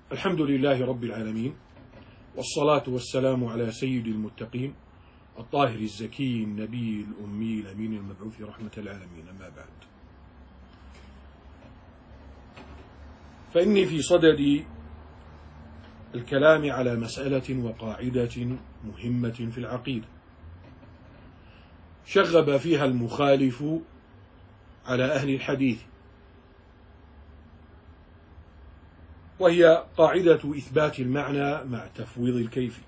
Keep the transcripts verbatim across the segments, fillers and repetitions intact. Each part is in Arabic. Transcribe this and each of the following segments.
الحمد لله رب العالمين، والصلاة والسلام على سيد المتقين الطاهر الزكي النبي الأمي الأمين المبعوث رحمة العالمين. أما بعد، فإني في صدد الكلام على مسألة وقاعدة مهمة في العقيدة شغب فيها المخالف على أهل الحديث، وهي قاعدة إثبات المعنى مع تفويض الكيف.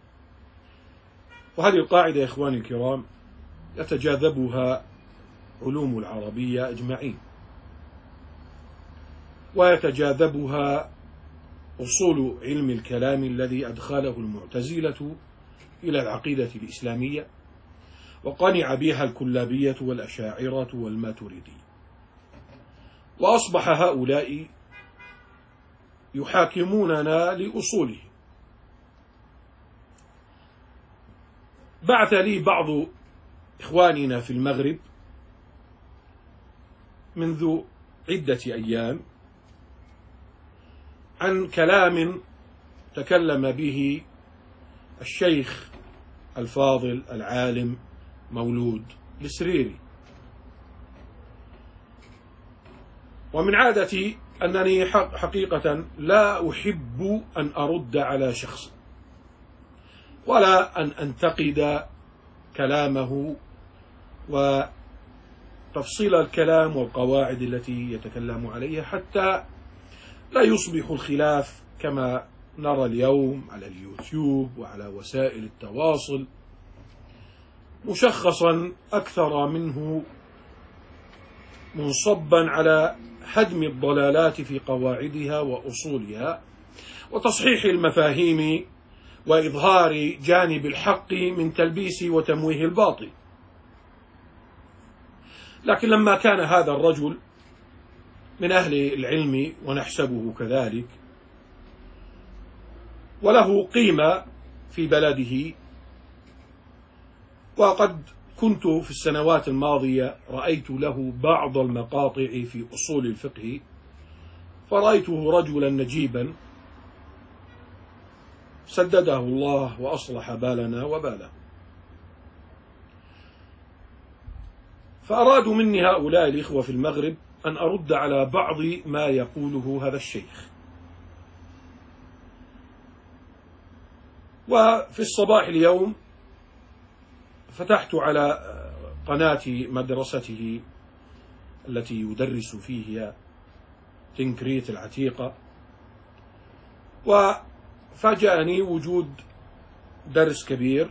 وهذه القاعدة يا إخواني الكرام يتجاذبها علوم العربية أجمعين، ويتجاذبها أصول علم الكلام الذي أدخله المعتزلة إلى العقيدة الإسلامية، وقنع بها الكلابية والأشاعرة والماتريدية، وأصبح هؤلاء يحاكموننا لأصوله. بعث لي بعض إخواننا في المغرب منذ عدة أيام عن كلام تكلم به الشيخ الفاضل العالم مولود السريري. ومن عادتي أنني حقيقة لا أحب أن أرد على شخص ولا أن أنتقد كلامه وتفصيل الكلام والقواعد التي يتكلم عليها، حتى لا يصبح الخلاف كما نرى اليوم على اليوتيوب وعلى وسائل التواصل مشخصا أكثر منه منصبا على هدم الضلالات في قواعدها وأصولها، وتصحيح المفاهيم، وإظهار جانب الحق من تلبيس وتمويه الباطل. لكن لما كان هذا الرجل من أهل العلم ونحسبه كذلك، وله قيمة في بلده، وقد كنت في السنوات الماضية رأيت له بعض المقاطع في أصول الفقه، فرأيته رجلا نجيبا سدده الله وأصلح بالنا وباله. فأرادوا مني هؤلاء الإخوة في المغرب أن أرد على بعض ما يقوله هذا الشيخ. وفي الصباح اليوم فتحت على قناة مدرسته التي يدرس فيها تنكريت العتيقة، وفاجأني وجود درس كبير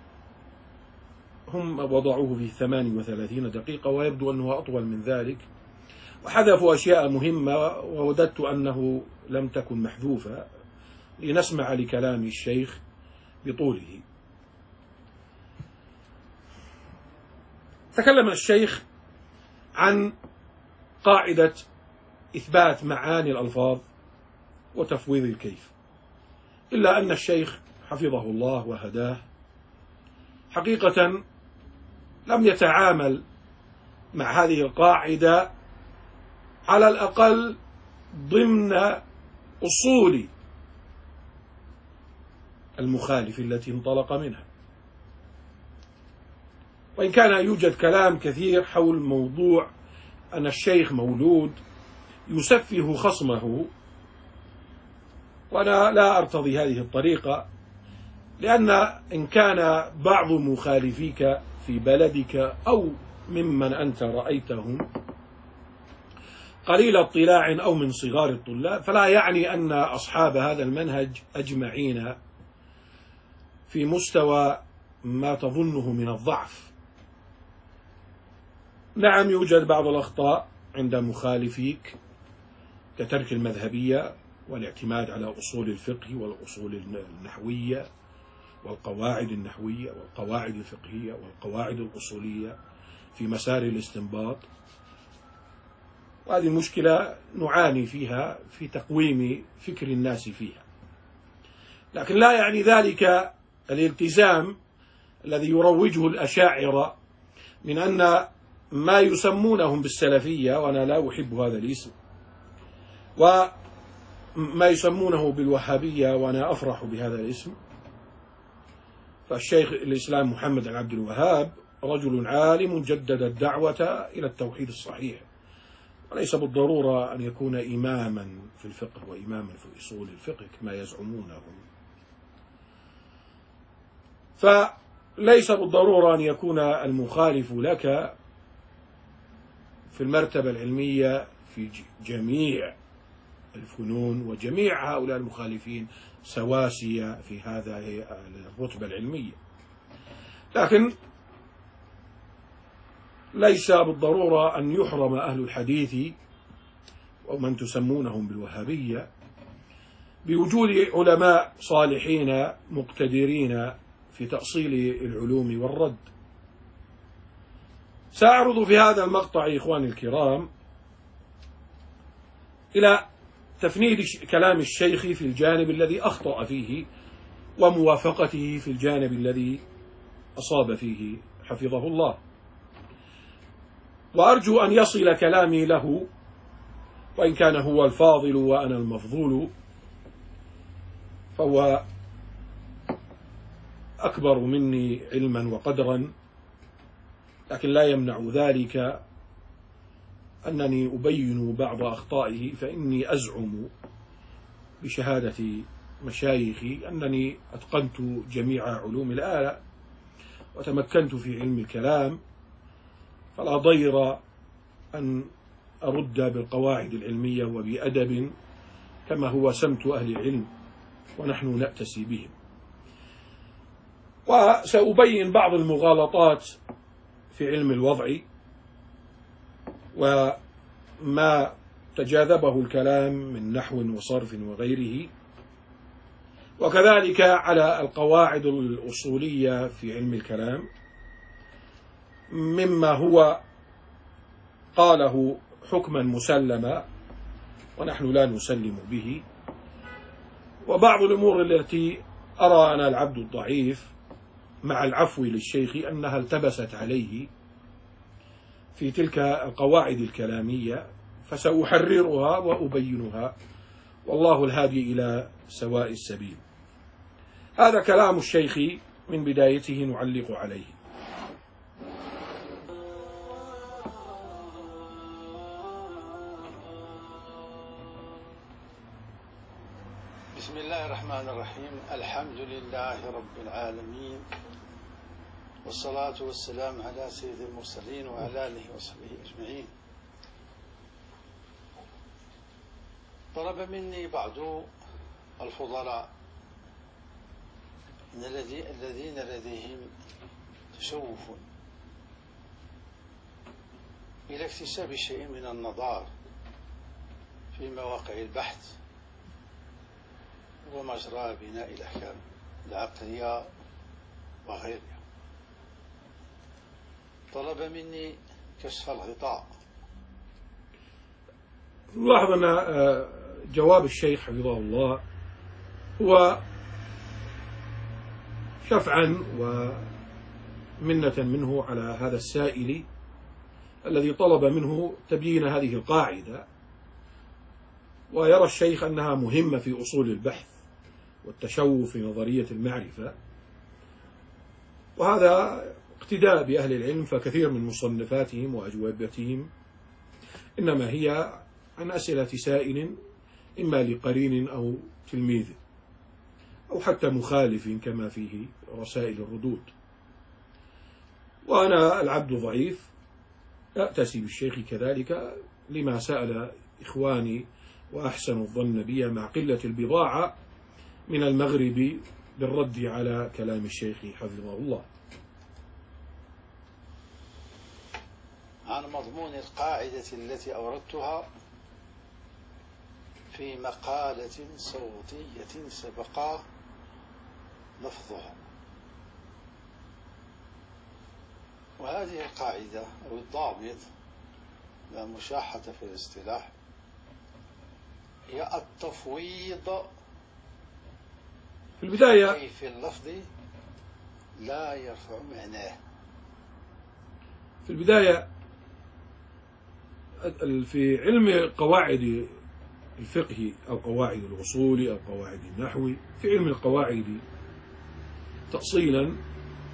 هم وضعوه في ثمان وثلاثين دقيقة، ويبدو أنه أطول من ذلك، وحذفوا أشياء مهمة ووددت أنه لم تكن محذوفة لنسمع لكلام الشيخ بطوله. تكلم الشيخ عن قاعدة إثبات معاني الألفاظ وتفويض الكيف، إلا أن الشيخ حفظه الله وهداه حقيقة لم يتعامل مع هذه القاعدة على الأقل ضمن أصول المخالف التي انطلق منها، وإن كان يوجد كلام كثير حول موضوع أن الشيخ مولود يسفه خصمه، وأنا لا أرتضي هذه الطريقة، لأن إن كان بعض مخالفيك في بلدك أو ممن أنت رأيتهم قليل اطلاع أو من صغار الطلاب، فلا يعني أن أصحاب هذا المنهج أجمعين في مستوى ما تظنه من الضعف. نعم، يوجد بعض الأخطاء عند مخالفيك كترك المذهبية والاعتماد على أصول الفقه والأصول النحوية والقواعد النحوية والقواعد الفقهية والقواعد الأصولية في مسار الاستنباط، وهذه المشكلة نعاني فيها في تقويم فكر الناس فيها. لكن لا يعني ذلك الالتزام الذي يروجه الأشاعرة من أن ما يسمونهم بالسلفية، وأنا لا أحب هذا الاسم، ما يسمونه بالوهابية، وأنا أفرح بهذا الاسم. فالشيخ الإسلام محمد بن عبد الوهاب رجل عالم جدد الدعوة إلى التوحيد الصحيح، وليس بالضرورة أن يكون إماما في الفقه وإماما في أصول الفقه كما يزعمونه. فليس بالضرورة أن يكون المخالف لك في المرتبة العلمية في جميع الفنون، وجميع هؤلاء المخالفين سواسية في هذه الرتبة العلمية، لكن ليس بالضرورة أن يحرم أهل الحديث ومن تسمونهم بالوهابية بوجود علماء صالحين مقتدرين في تأصيل العلوم والرد. سأعرض في هذا المقطع إخواني الكرام إلى تفنيد كلام الشيخ في الجانب الذي أخطأ فيه، وموافقته في الجانب الذي أصاب فيه حفظه الله، وأرجو أن يصل كلامي له، وإن كان هو الفاضل وأنا المفضول فهو أكبر مني علما وقدرا، لكن لا يمنع ذلك أنني أبين بعض أخطائه. فإني أزعم بشهادة مشايخي أنني أتقنت جميع علوم الآلة وتمكنت في علم الكلام، فلا ضير أن أرد بالقواعد العلمية وبأدب كما هو سمت أهل العلم ونحن نأتسي بهم. وسأبين بعض المغالطات في علم الوضع وما تجاذبه الكلام من نحو وصرف وغيره، وكذلك على القواعد الأصولية في علم الكلام مما هو قاله حكما مسلما ونحن لا نسلم به، وبعض الأمور التي أرى أنا العبد الضعيف مع العفو للشيخ أنها التبست عليه في تلك القواعد الكلامية، فسأحررها وأبينها، والله الهادي إلى سواء السبيل. هذا كلام الشيخ من بدايته نعلق عليه. بسم الله الرحمن الرحيم. الحمد لله رب العالمين، والصلاة والسلام على سيد المرسلين وعلى آله وصحبه أجمعين. طلب مني بعض الفضلاء من الذين لديهم تشوف إلى اكتساب شيء من النظار في مواقع البحث ومجرى بناء الأحكام العقلية وغيرها. طلب مني كشف الغطاء. نلاحظ أن جواب الشيخ حفظه الله هو شفعا ومنة منه على هذا السائل الذي طلب منه تبيين هذه القاعدة، ويرى الشيخ أنها مهمة في أصول البحث والتشوف في نظرية المعرفة، وهذا اقتداء بأهل العلم، فكثير من مصنفاتهم وأجوبتهم إنما هي عن أسئلة سائل إما لقرين أو تلميذ أو حتى مخالف كما فيه رسائل الردود. وأنا العبد ضعيف أأتسي بالشيخ كذلك لما سأل إخواني وأحسن الظن بي مع قلة البضاعة من المغرب بالرد على كلام الشيخ حفظه الله. عن مضمون القاعدة التي أوردتها في مقالة صوتية سبق لفظها. وهذه القاعدة أو الضابط، لا مشاحة في الاصطلاح، هي التفويض في البداية كيف اللفظ لا يرفع معناه. في البداية في علم قواعد الفقه أو قواعد الأصول أو قواعد النحو. في علم القواعد تأصيلا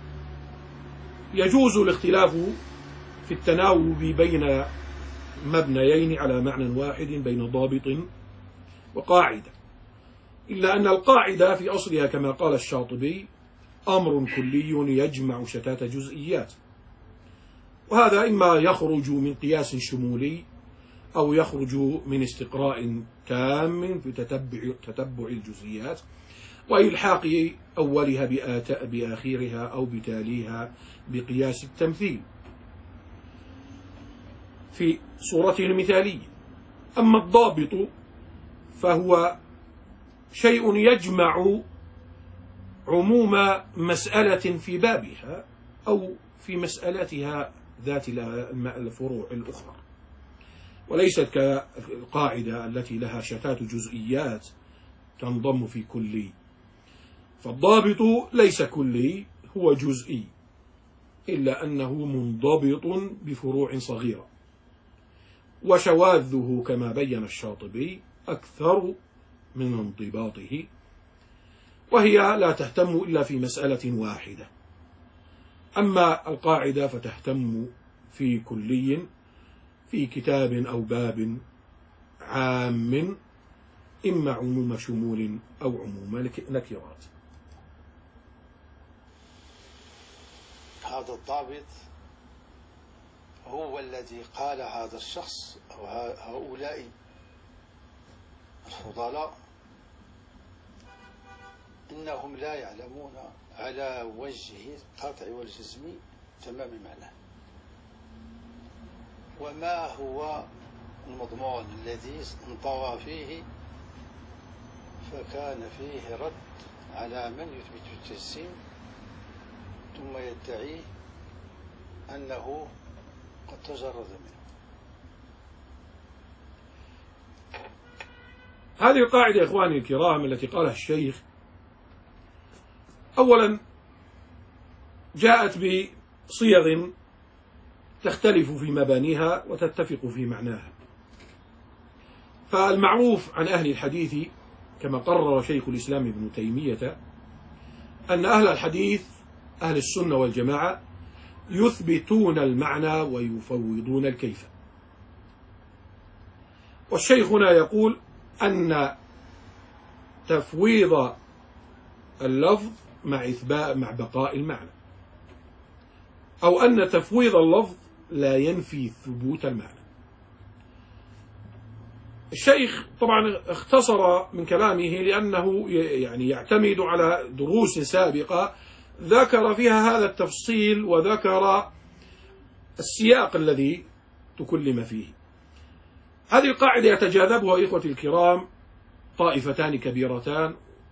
يجوز الاختلاف في التناوب بين مبنيين على معنى واحد بين ضابط وقاعدة، إلا أن القاعدة في أصلها كما قال الشاطبي أمر كلي يجمع شتات جزئيات، وهذا إما يخرج من قياس شمولي أو يخرج من استقراء تام في تتبع, تتبع الجزئيات وإلحاق أولها بآخرها أو بتاليها بقياس التمثيل في صورته المثالية. أما الضابط فهو شيء يجمع عموم مسألة في بابها أو في مسألتها ذات الفروع الأخرى، وليست كالقاعدة التي لها شتات جزئيات تنضم في كلي. فالضابط ليس كلي، هو جزئي، إلا أنه منضبط بفروع صغيرة، وشواذه كما بين الشاطبي أكثر من انضباطه، وهي لا تهتم إلا في مسألة واحدة. أما القاعدة فتهتم في كلي في كتاب أو باب عام، إما عموم شمول أو عموم نكرات. هذا الضابط هو الذي قال هذا الشخص أو هؤلاء الفضلاء إنهم لا يعلمون على وجه القطع والجزم تمام معناه، وما هو المضمون الذي انطوى فيه، فكان فيه رد على من يثبت التجسيم ثم يدعي أنه قد تجرد منه. هذه القاعدة يا إخواني الكرام التي قالها الشيخ أولا جاءت بصيغ تختلف في مبانيها وتتفق في معناها. فالمعروف عن أهل الحديث كما قرر شيخ الإسلام ابن تيمية أن أهل الحديث أهل السنة والجماعة يثبتون المعنى ويفوضون الكيف. والشيخ هنا يقول أن تفويض اللفظ مع إثبات مع بقاء المعنى، أو أن تفويض اللفظ لا ينفي ثبوت المعنى. الشيخ طبعا اختصر من كلامه لأنه يعني يعتمد على دروس سابقة ذكر فيها هذا التفصيل وذكر السياق الذي تكلم فيه. هذه القاعدة يتجاذبها إخوتي الكرام طائفتان كبيرتان،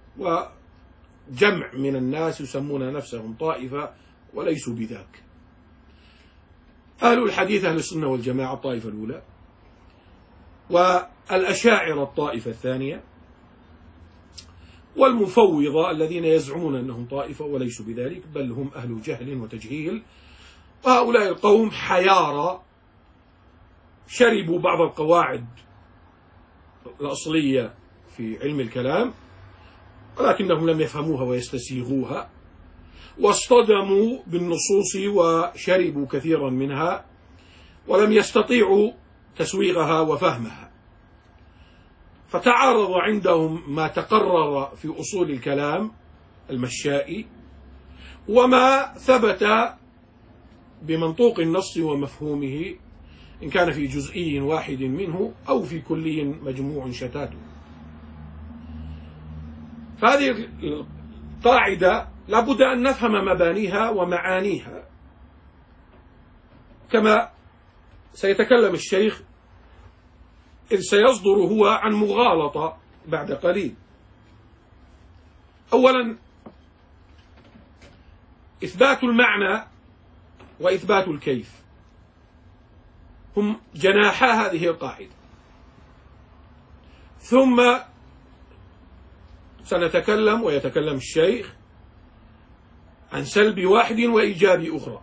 وجمع من الناس يسمون نفسهم طائفة وليسوا بذاك. أهل الحديث أهل السنة والجماعة الطائفة الأولى، والأشاعرة الطائفة الثانية، والمفوضة الذين يزعمون أنهم طائفة وليسوا بذلك بل هم أهل جهل وتجهيل. وهؤلاء القوم حيارى شربوا بعض القواعد الأصلية في علم الكلام ولكنهم لم يفهموها ويستسيغوها، واصطدموا بالنصوص وشربوا كثيرا منها ولم يستطيعوا تسويغها وفهمها، فتعارض عندهم ما تقرر في أصول الكلام المشائي وما ثبت بمنطوق النص ومفهومه إن كان في جزئي واحد منه أو في كلي مجموع شتاته. فهذه القاعدة لابد أن نفهم مبانيها ومعانيها كما سيتكلم الشيخ، إذ سيصدر هو عن مغالطة بعد قليل. أولا إثبات المعنى وإثبات الكيف هم جناحا هذه القاعدة، ثم سنتكلم ويتكلم الشيخ عن سلب واحد وإيجاب أخرى.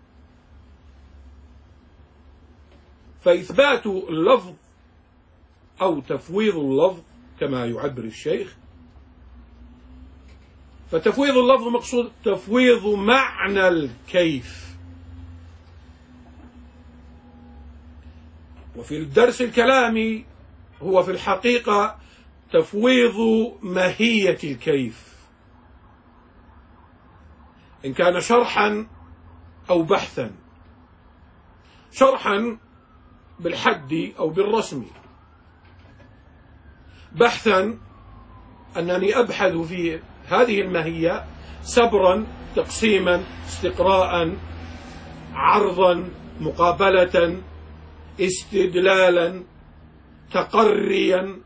فإثبات اللفظ أو تفويض اللفظ كما يعبر الشيخ. فتفويض اللفظ مقصود تفويض معنى الكيف. وفي الدرس الكلامي هو في الحقيقة تفويض ماهية الكيف، إن كان شرحا أو بحثا. شرحا بالحد أو بالرسم، بحثا أنني أبحث في هذه الماهية سبرا، تقسيما، استقراء، عرضا، مقابلة، استدلالا، تقريا.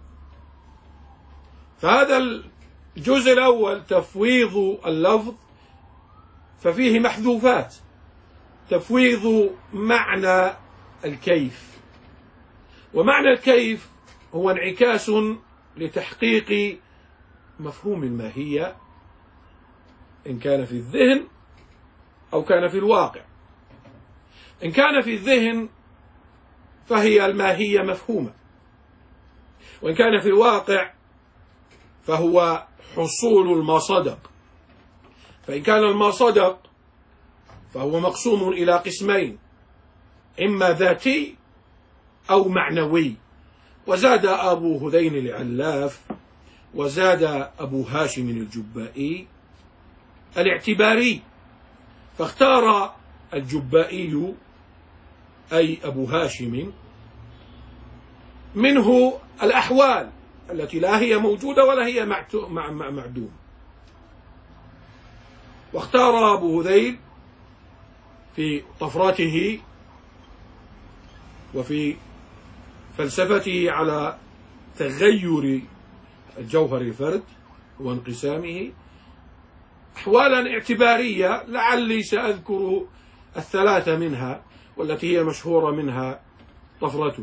فهذا الجزء الأول تفويض اللفظ، ففيه محذوفات. تفويض معنى الكيف، ومعنى الكيف هو انعكاس لتحقيق مفهوم الماهية، إن كان في الذهن أو كان في الواقع. إن كان في الذهن فهي الماهية مفهومة، وإن كان في الواقع فهو حصول ما صدق. فإن كان ما صدق فهو مقسوم إلى قسمين، إما ذاتي أو معنوي. وزاد أبو هذين العلاف وزاد أبو هاشم الجبائي الاعتباري، فاختار الجبائي أي أبو هاشم منه الأحوال التي لا هي موجودة ولا هي معدوم، واختار أبو هذيل في طفراته وفي فلسفته على تغير الجوهر الفرد وانقسامه أحوالا اعتبارية، لعلي سأذكر الثلاثة منها والتي هي مشهورة منها طفرته.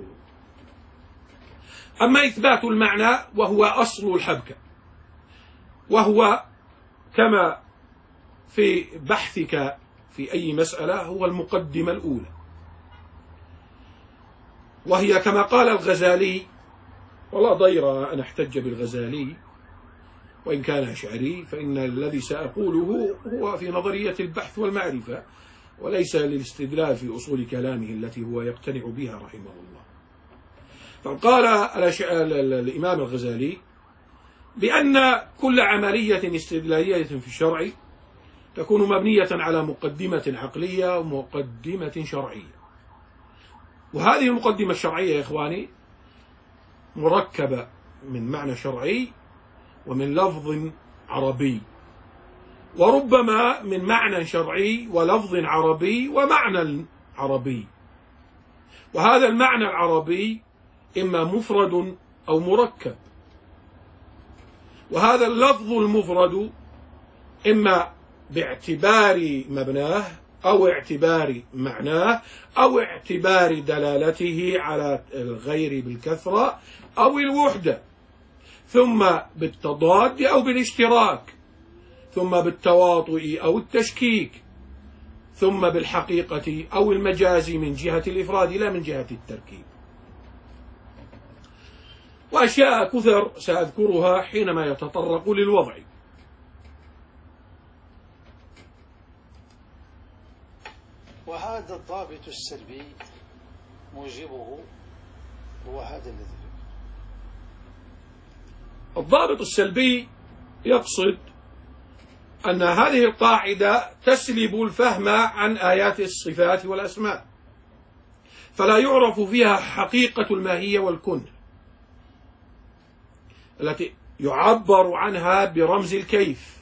أما إثبات المعنى وهو أصل الحبكة، وهو كما في بحثك في أي مسألة هو المقدمة الأولى، وهي كما قال الغزالي، ولا ضير أن احتج بالغزالي وإن كان أشعري، فإن الذي سأقوله هو في نظرية البحث والمعرفة وليس للاستدلال في أصول كلامه التي هو يقتنع بها رحمه الله. فقال الإمام الغزالي بأن كل عملية استدلالية في الشرع تكون مبنية على مقدمة عقلية ومقدمة شرعية، وهذه المقدمة الشرعية يا إخواني مركبة من معنى شرعي ومن لفظ عربي، وربما من معنى شرعي ولفظ عربي ومعنى عربي. وهذا المعنى العربي إما مفرد أو مركب، وهذا اللفظ المفرد إما باعتبار مبناه أو اعتبار معناه أو اعتبار دلالته على الغير بالكثرة أو الوحدة، ثم بالتضاد أو بالاشتراك، ثم بالتواطؤ أو التشكيك، ثم بالحقيقة أو المجاز من جهة الإفراد لا من جهة التركيب. وأشياء كثر سأذكرها حينما يتطرق للوضع. وهذا الضابط السلبي موجبه هو هذا الذي الضابط السلبي يقصد أن هذه القاعدة تسلب الفهم عن آيات الصفات والأسماء، فلا يعرف فيها حقيقة الماهية والكن التي يعبر عنها برمز الكيف.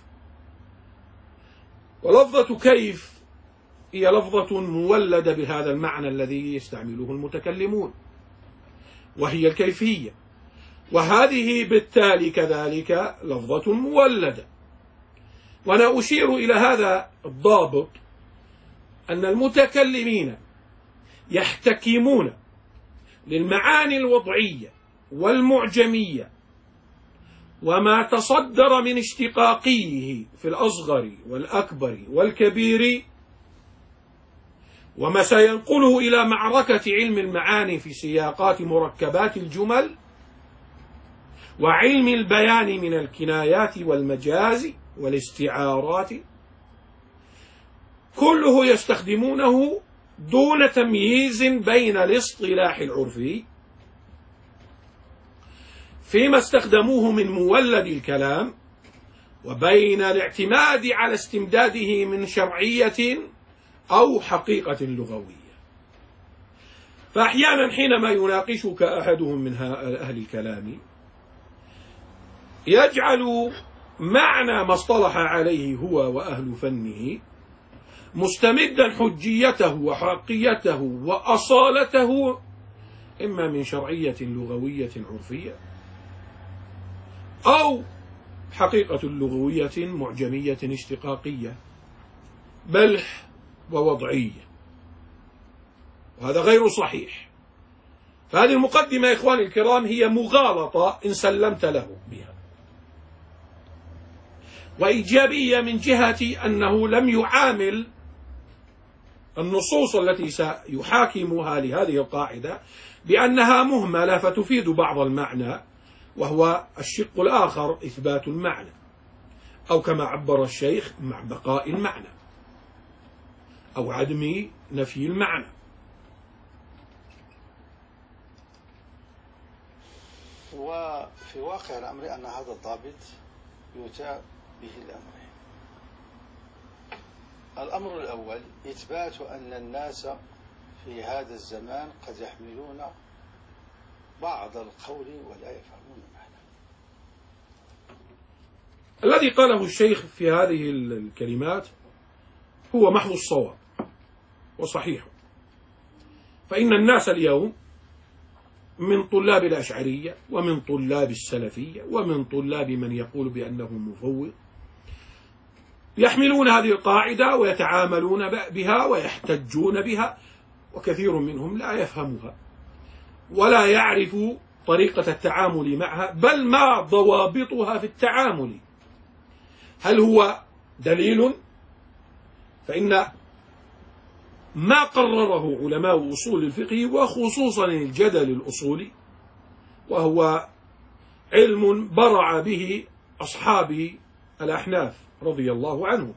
ولفظة كيف هي لفظة مولدة بهذا المعنى الذي يستعمله المتكلمون، وهي الكيفية، وهذه بالتالي كذلك لفظة مولدة. وأنا أشير إلى هذا الضابط أن المتكلمين يحتكمون للمعاني الوضعية والمعجمية وما تصدر من اشتقاقيه في الأصغر والأكبر والكبير، وما سينقله إلى معركة علم المعاني في سياقات مركبات الجمل، وعلم البيان من الكنايات والمجاز والاستعارات، كله يستخدمونه دون تمييز بين الاصطلاح العرفي فيما استخدموه من مولد الكلام، وبين الاعتماد على استمداده من شرعية أو حقيقة لغوية. فأحيانا حينما يناقشك أحدهم من أهل الكلام يجعل معنى ما اصطلح عليه هو وأهل فنه مستمدا حجيته وحقيته وأصالته إما من شرعية لغوية عرفية أو حقيقة لغوية معجمية اشتقاقية بل ووضعية، وهذا غير صحيح. فهذه المقدمة يا إخواني الكرام هي مغالطة إن سلمت له بها، وإيجابية من جهة أنه لم يعامل النصوص التي سيحاكمها لهذه القاعدة بأنها مهملة فتفيد بعض المعنى، وهو الشق الآخر إثبات المعنى، أو كما عبر الشيخ مع بقاء المعنى أو عدم نفي المعنى. وفي واقع الأمر أن هذا الضابط يؤتى به الأمرين. الأمر الأول إثبات أن الناس في هذا الزمان قد يحملون بعض القول ولا يفهمون معنى. الذي قاله الشيخ في هذه الكلمات هو محض الصواب وصحيح، فإن الناس اليوم من طلاب الأشعرية ومن طلاب السلفية ومن طلاب من يقول بأنه مفوض يحملون هذه القاعدة ويتعاملون بها ويحتجون بها، وكثير منهم لا يفهمها ولا يعرف طريقة التعامل معها، بل ما ضوابطها في التعامل. هل هو دليل؟ فإن ما قرره علماء أصول الفقه وخصوصا الجدل الأصولي، وهو علم برع به أصحاب الأحناف رضي الله عنهم،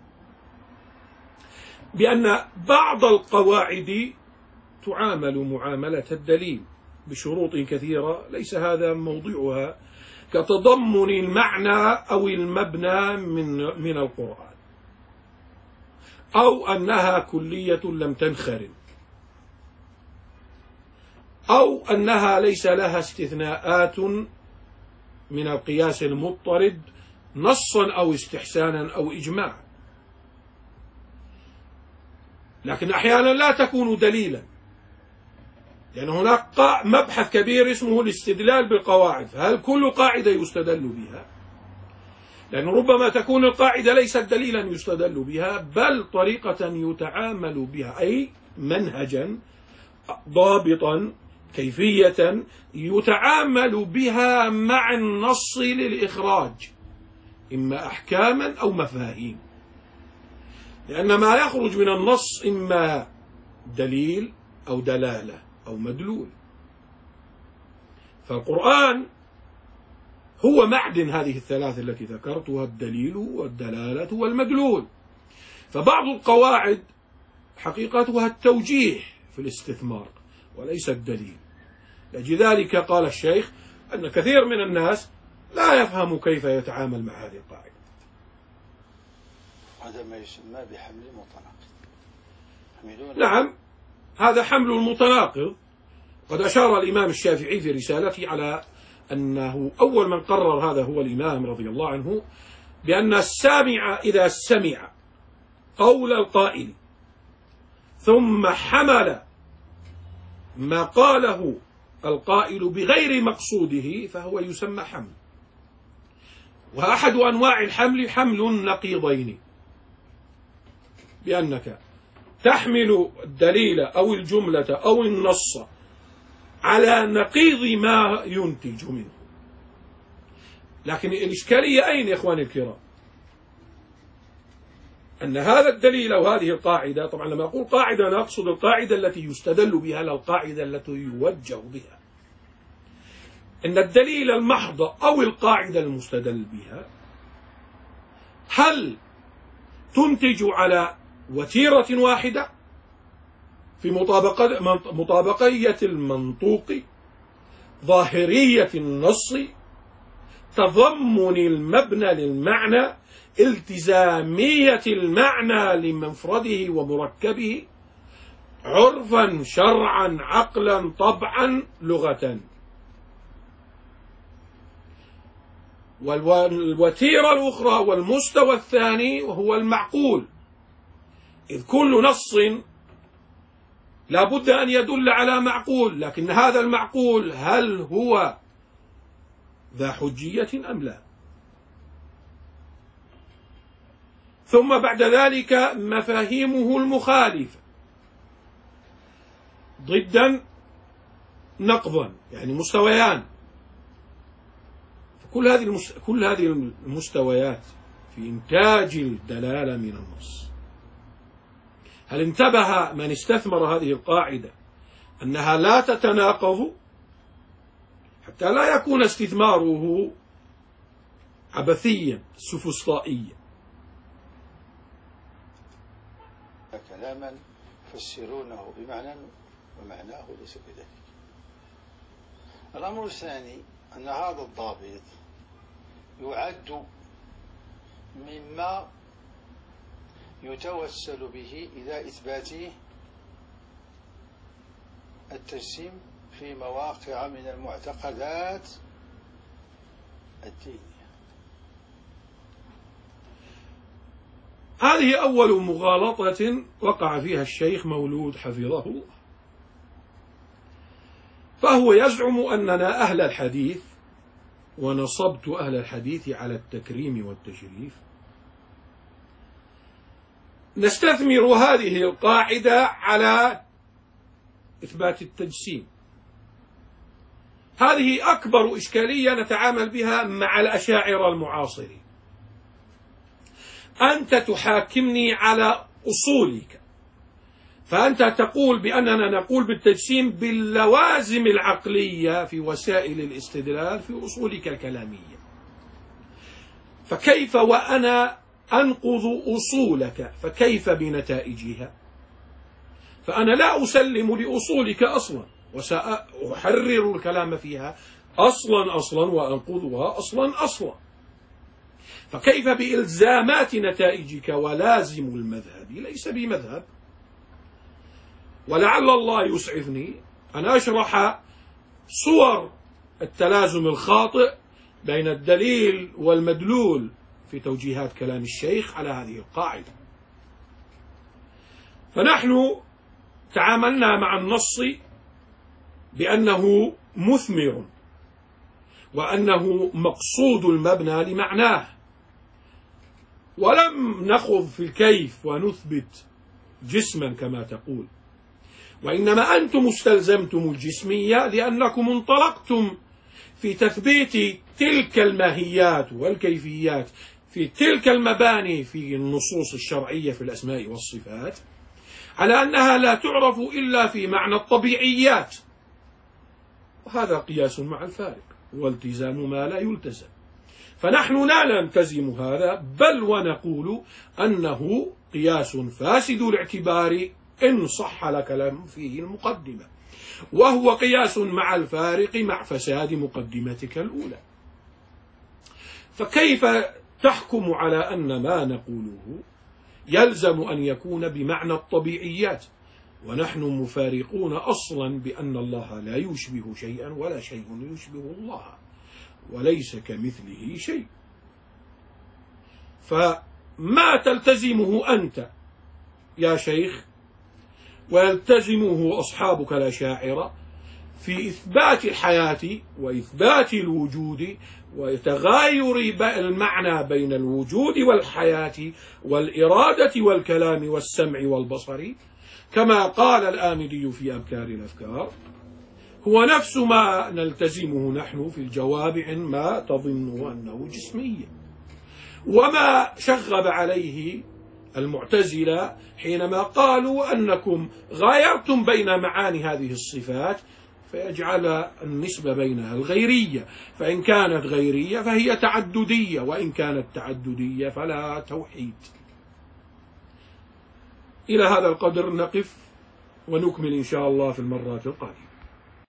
بأن بعض القواعد تعامل معاملة الدليل بشروط كثيرة ليس هذا موضوعها، كتضمن المعنى أو المبنى من من القرآن، أو أنها كلية لم تنخرم، أو أنها ليس لها استثناءات من القياس المضطرد نصا أو استحسانا أو إجماعا، لكن أحيانا لا تكون دليلا، لأن هناك مبحث كبير اسمه الاستدلال بالقواعد. هل كل قاعدة يستدل بها؟ لأن ربما تكون القاعدة ليست دليلا يستدل بها، بل طريقة يتعامل بها، أي منهجا ضابطا كيفية يتعامل بها مع النص للإخراج إما أحكاما أو مفاهيم، لأن ما يخرج من النص إما دليل أو دلالة أو مدلول. فالقرآن هو معدن هذه الثلاث التي ذكرتها، الدليل والدلالة والمدلول. فبعض القواعد حقيقتها التوجيه في الاستثمار وليس الدليل. لذلك قال الشيخ أن كثير من الناس لا يفهم كيف يتعامل مع هذه القاعدة. هذا ما يسمى بحمل المتناقض. نعم، هذا حمل المتناقض. قد أشار الإمام الشافعي في رسالته على أنه أول من قرر هذا هو الإمام رضي الله عنه، بأن السامع إذا سمع قول القائل ثم حمل ما قاله القائل بغير مقصوده فهو يسمى حمل. وأحد أنواع الحمل حمل النقيضين، بأنك تحمل الدليل أو الجملة أو النص على نقيض ما ينتج منه. لكن الإشكالية أين يا إخواني الكرام؟ أن هذا الدليل أو هذه القاعدة، طبعا لما أقول قاعدة أنا أقصد القاعدة التي يستدل بها لا القاعدة التي يوجه بها، أن الدليل المحض أو القاعدة المستدل بها هل تنتج على وتيرة واحدة في مطابقة مطابقية المنطوق، ظاهرية النص، تضمن المبنى للمعنى، التزامية المعنى لمفرده ومركبه، عرفا شرعا عقلا طبعا لغة. والوتيرة الأخرى والمستوى الثاني وهو المعقول، إذ كل نص لا بد أن يدل على معقول، لكن هذا المعقول هل هو ذا حجية أم لا؟ ثم بعد ذلك مفاهيمه المخالفة ضدا نقضا، يعني مستويان. كل هذه المس... كل هذه المستويات في إنتاج الدلالة من النص. هل انتبه من استثمر هذه القاعدة أنها لا تتناقض، حتى لا يكون استثماره عبثيا سفسطائيا؟ كلاما يفسرونه بمعنى ومعناه ليس كذلك. الأمر الثاني أن هذا الضابط يعد مما يتوسل به إلى إثبات التجسيم في مواقع من المعتقدات الدينية. هذه أول مغالطة وقع فيها الشيخ مولود حفظه الله، فهو يزعم أننا أهل الحديث ونصبت أهل الحديث على التكريم والتشريف. نستثمر هذه القاعدة على إثبات التجسيم. هذه أكبر إشكالية نتعامل بها مع الأشاعرة المعاصرين. أنت تحاكمني على أصولك، فأنت تقول بأننا نقول بالتجسيم باللوازم العقلية في وسائل الاستدلال في أصولك الكلامية، فكيف وأنا أنقض أصولك؟ فكيف بنتائجها؟ فأنا لا أسلم لأصولك أصلا، وسأحرر الكلام فيها أصلا أصلا وأنقضها أصلا أصلا، فكيف بإلزامات نتائجك؟ ولازم المذهب ليس بمذهب. ولعل الله يسعفني أن أشرح صور التلازم الخاطئ بين الدليل والمدلول في توجيهات كلام الشيخ على هذه القاعدة. فنحن تعاملنا مع النص بأنه مثمر، وأنه مقصود المبنى لمعناه، ولم نخض في الكيف ونثبت جسما كما تقول، وإنما أنتم استلزمتم الجسمية لأنكم انطلقتم في تثبيت تلك الماهيات والكيفيات في تلك المباني في النصوص الشرعية في الأسماء والصفات على أنها لا تعرف إلا في معنى الطبيعيات، وهذا قياس مع الفارق والتزام ما لا يلتزم. فنحن لا نلتزم هذا، بل ونقول أنه قياس فاسد الاعتبار إن صح لكلام فيه المقدمة، وهو قياس مع الفارق مع فساد مقدمتك الأولى. فكيف تحكم على أن ما نقوله يلزم أن يكون بمعنى الطبيعيات، ونحن مفارقون أصلا بأن الله لا يشبه شيئا ولا شيء يشبه الله، وليس كمثله شيء. فما تلتزمه أنت يا شيخ ويلتزمه أصحابك الأشاعرة في إثبات الحياة وإثبات الوجود وتغاير المعنى بين الوجود والحياة والإرادة والكلام والسمع والبصر، كما قال الآمدي في أبكار الأفكار، هو نفس ما نلتزمه نحن في الجواب عن ما تظن أنه جسمية، وما شغب عليه المعتزلة حينما قالوا أنكم غايرتم بين معاني هذه الصفات، فيجعل النسبة بينها الغيرية، فإن كانت غيرية فهي تعددية، وإن كانت تعددية فلا توحيد. إلى هذا القدر نقف، ونكمل إن شاء الله في المرات القادمة.